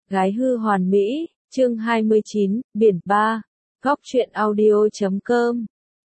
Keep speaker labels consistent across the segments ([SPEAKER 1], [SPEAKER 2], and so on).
[SPEAKER 1] Gái hư hoàn mỹ, chương 29, biển 3, góc truyện audio.com.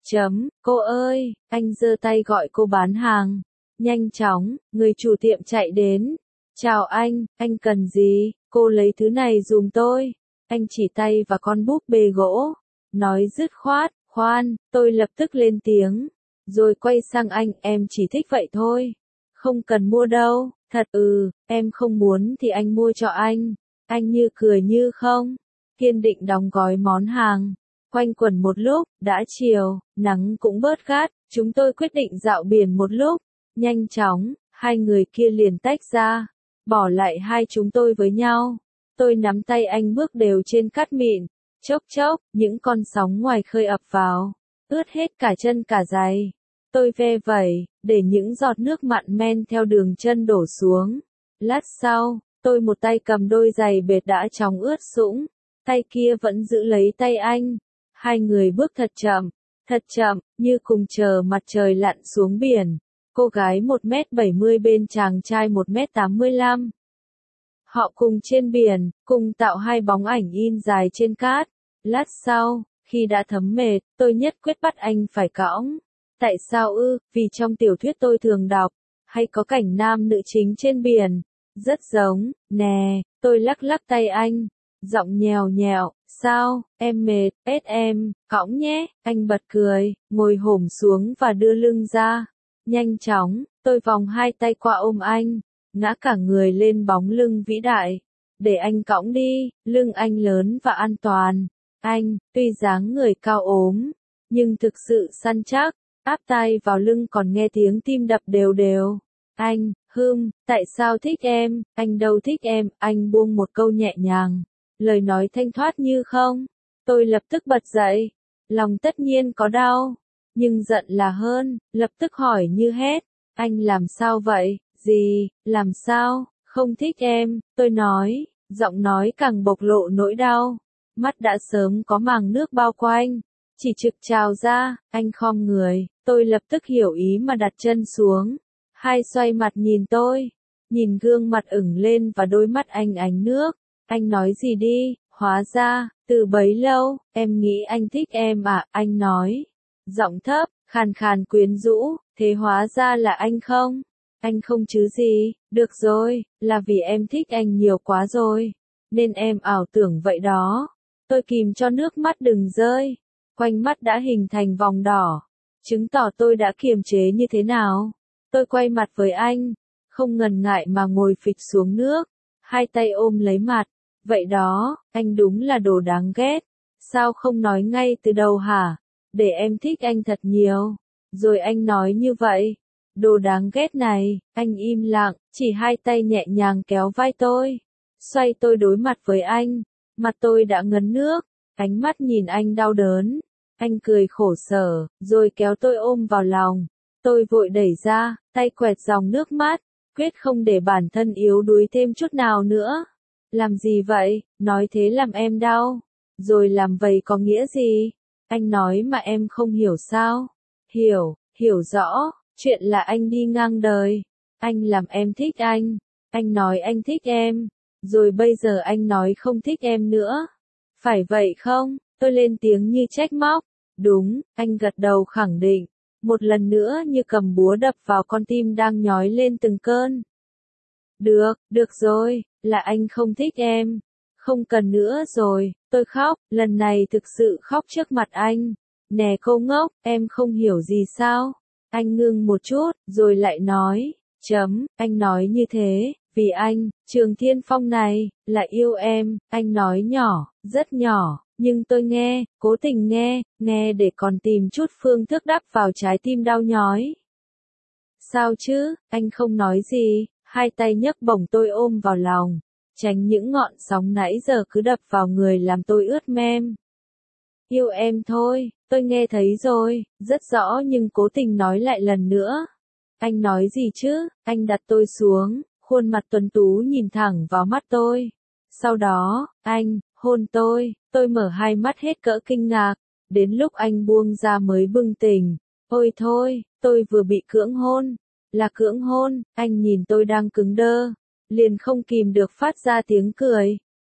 [SPEAKER 1] Cô ơi, anh giơ tay gọi cô bán hàng. Nhanh chóng, người chủ tiệm chạy đến. Chào anh cần gì? Cô lấy thứ này giùm tôi. Anh chỉ tay vào con búp bê gỗ. Nói dứt khoát, khoan, tôi lập tức lên tiếng. Rồi quay sang anh, em chỉ thích vậy thôi. Không cần mua đâu, thật em không muốn thì anh mua cho anh. Anh như cười như không, kiên định đóng gói món hàng. Quanh quẩn một lúc, đã chiều, nắng cũng bớt gắt, chúng tôi quyết định dạo biển một lúc. Nhanh chóng, hai người kia liền tách ra, bỏ lại hai chúng tôi với nhau. Tôi nắm tay anh bước đều trên cát mịn, chốc chốc, những con sóng ngoài khơi ập vào, ướt hết cả chân cả giày. Tôi ve vẩy, để những giọt nước mặn men theo đường chân đổ xuống. Lát sau, tôi một tay cầm đôi giày bệt đã chóng ướt sũng, tay kia vẫn giữ lấy tay anh. Hai người bước thật chậm, như cùng chờ mặt trời lặn xuống biển. Cô gái 1m70 bên chàng trai 1m85. Họ cùng trên biển, cùng tạo hai bóng ảnh in dài trên cát. Lát sau, khi đã thấm mệt, tôi nhất quyết bắt anh phải cõng. Tại sao vì trong tiểu thuyết tôi thường đọc, hay có cảnh nam nữ chính trên biển. Rất giống, nè, tôi lắc lắc tay anh, giọng nhèo nhẹo, sao, em mệt, em, cõng nhé, anh bật cười, ngồi hổm xuống và đưa lưng ra. Nhanh chóng, tôi vòng hai tay qua ôm anh, ngã cả người lên bóng lưng vĩ đại. Để anh cõng đi, lưng anh lớn và an toàn. Anh, tuy dáng người cao ốm, nhưng thực sự săn chắc, áp tay vào lưng còn nghe tiếng tim đập đều đều. Anh, tại sao thích em, anh đâu thích em, anh buông một câu nhẹ nhàng, lời nói thanh thoát như không. Tôi lập tức bật dậy, lòng tất nhiên có đau, nhưng giận là hơn, lập tức hỏi như hét, anh làm sao vậy, gì, làm sao, không thích em, tôi nói, giọng nói càng bộc lộ nỗi đau, mắt đã sớm có màng nước bao quanh, chỉ trực trào ra, anh khom người, tôi lập tức hiểu ý mà đặt chân xuống. Hai xoay mặt nhìn tôi, nhìn gương mặt ửng lên và đôi mắt anh ánh nước. Anh nói gì đi, hóa ra, từ bấy lâu, em nghĩ anh thích em à, anh nói. Giọng thấp, khàn khàn quyến rũ, thế hóa ra là anh không? Anh không chứ gì, được rồi, là vì em thích anh nhiều quá rồi, nên em ảo tưởng vậy đó. Tôi kìm cho nước mắt đừng rơi, quanh mắt đã hình thành vòng đỏ, chứng tỏ tôi đã kiềm chế như thế nào. Tôi quay mặt với anh, không ngần ngại mà ngồi phịch xuống nước, hai tay ôm lấy mặt. Vậy đó, anh đúng là đồ đáng ghét. Sao không nói ngay từ đầu hả? Để em thích anh thật nhiều. Rồi anh nói như vậy. Đồ đáng ghét này, anh im lặng, chỉ hai tay nhẹ nhàng kéo vai tôi. Xoay tôi đối mặt với anh. Mặt tôi đã ngấn nước, ánh mắt nhìn anh đau đớn. Anh cười khổ sở, rồi kéo tôi ôm vào lòng. Tôi vội đẩy ra, tay quẹt dòng nước mắt, quyết không để bản thân yếu đuối thêm chút nào nữa. Làm gì vậy, nói thế làm em đau, rồi làm vậy có nghĩa gì? Anh nói mà em không hiểu sao? Hiểu rõ, chuyện là anh đi ngang đời, anh làm em thích anh nói anh thích em, rồi bây giờ anh nói không thích em nữa. Phải vậy không? Tôi lên tiếng như trách móc. Đúng, anh gật đầu khẳng định. Một lần nữa như cầm búa đập vào con tim đang nhói lên từng cơn. Được rồi, là anh không thích em. Không cần nữa rồi, tôi khóc, lần này thực sự khóc trước mặt anh. Nè cô ngốc, em không hiểu gì sao? Anh ngưng một chút, rồi lại nói, anh nói như thế, vì anh, Trường Thiên Phong này, là yêu em, anh nói nhỏ, rất nhỏ. Nhưng tôi nghe, cố tình nghe để còn tìm chút phương thức đắp vào trái tim đau nhói. Sao chứ, anh không nói gì, hai tay nhấc bổng tôi ôm vào lòng, tránh những ngọn sóng nãy giờ cứ đập vào người làm tôi ướt mem. Yêu em thôi, tôi nghe thấy rồi, rất rõ nhưng cố tình nói lại lần nữa. Anh nói gì chứ, anh đặt tôi xuống, khuôn mặt tuấn tú nhìn thẳng vào mắt tôi. Sau đó, anh hôn tôi mở hai mắt hết cỡ kinh ngạc, đến lúc anh buông ra mới bừng tỉnh. Ôi thôi, tôi vừa bị cưỡng hôn, là cưỡng hôn, anh nhìn tôi đang cứng đơ, liền không kìm được phát ra tiếng cười.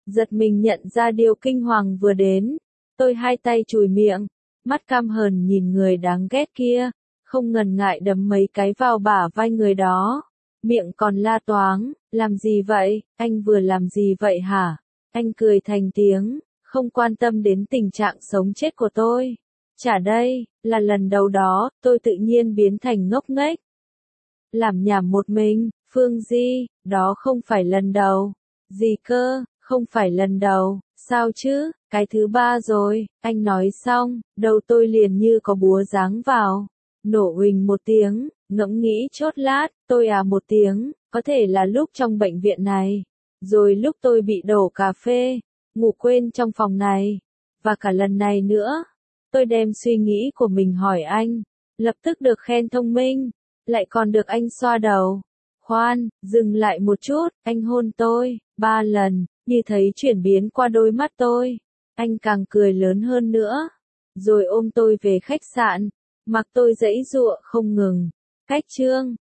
[SPEAKER 1] Giật mình nhận ra điều kinh hoàng vừa đến. Tôi hai tay chùi miệng, mắt căm hờn nhìn người đáng ghét kia, không ngần ngại đấm mấy cái vào bả vai người đó. Miệng còn la toáng, làm gì vậy, anh vừa làm gì vậy hả? Anh cười thành tiếng, không quan tâm đến tình trạng sống chết của tôi. Chả đây, là lần đầu đó, tôi tự nhiên biến thành ngốc nghếch. Làm nhảm một mình, Phương Di, đó không phải lần đầu. Gì cơ, không phải lần đầu, sao chứ, cái thứ ba rồi, anh nói xong, đầu tôi liền như có búa giáng vào. Nổ huỳnh một tiếng, ngẫm nghĩ chốt lát, tôi một tiếng, có thể là lúc trong bệnh viện này. Rồi lúc tôi bị đổ cà phê, ngủ quên trong phòng này. Và cả lần này nữa, tôi đem suy nghĩ của mình hỏi anh, lập tức được khen thông minh, lại còn được anh xoa đầu. Khoan, dừng lại một chút, anh hôn tôi, 3 lần, như thấy chuyển biến qua đôi mắt tôi. Anh càng cười lớn hơn nữa, rồi ôm tôi về khách sạn, mặc tôi giãy giụa không ngừng. Cách chương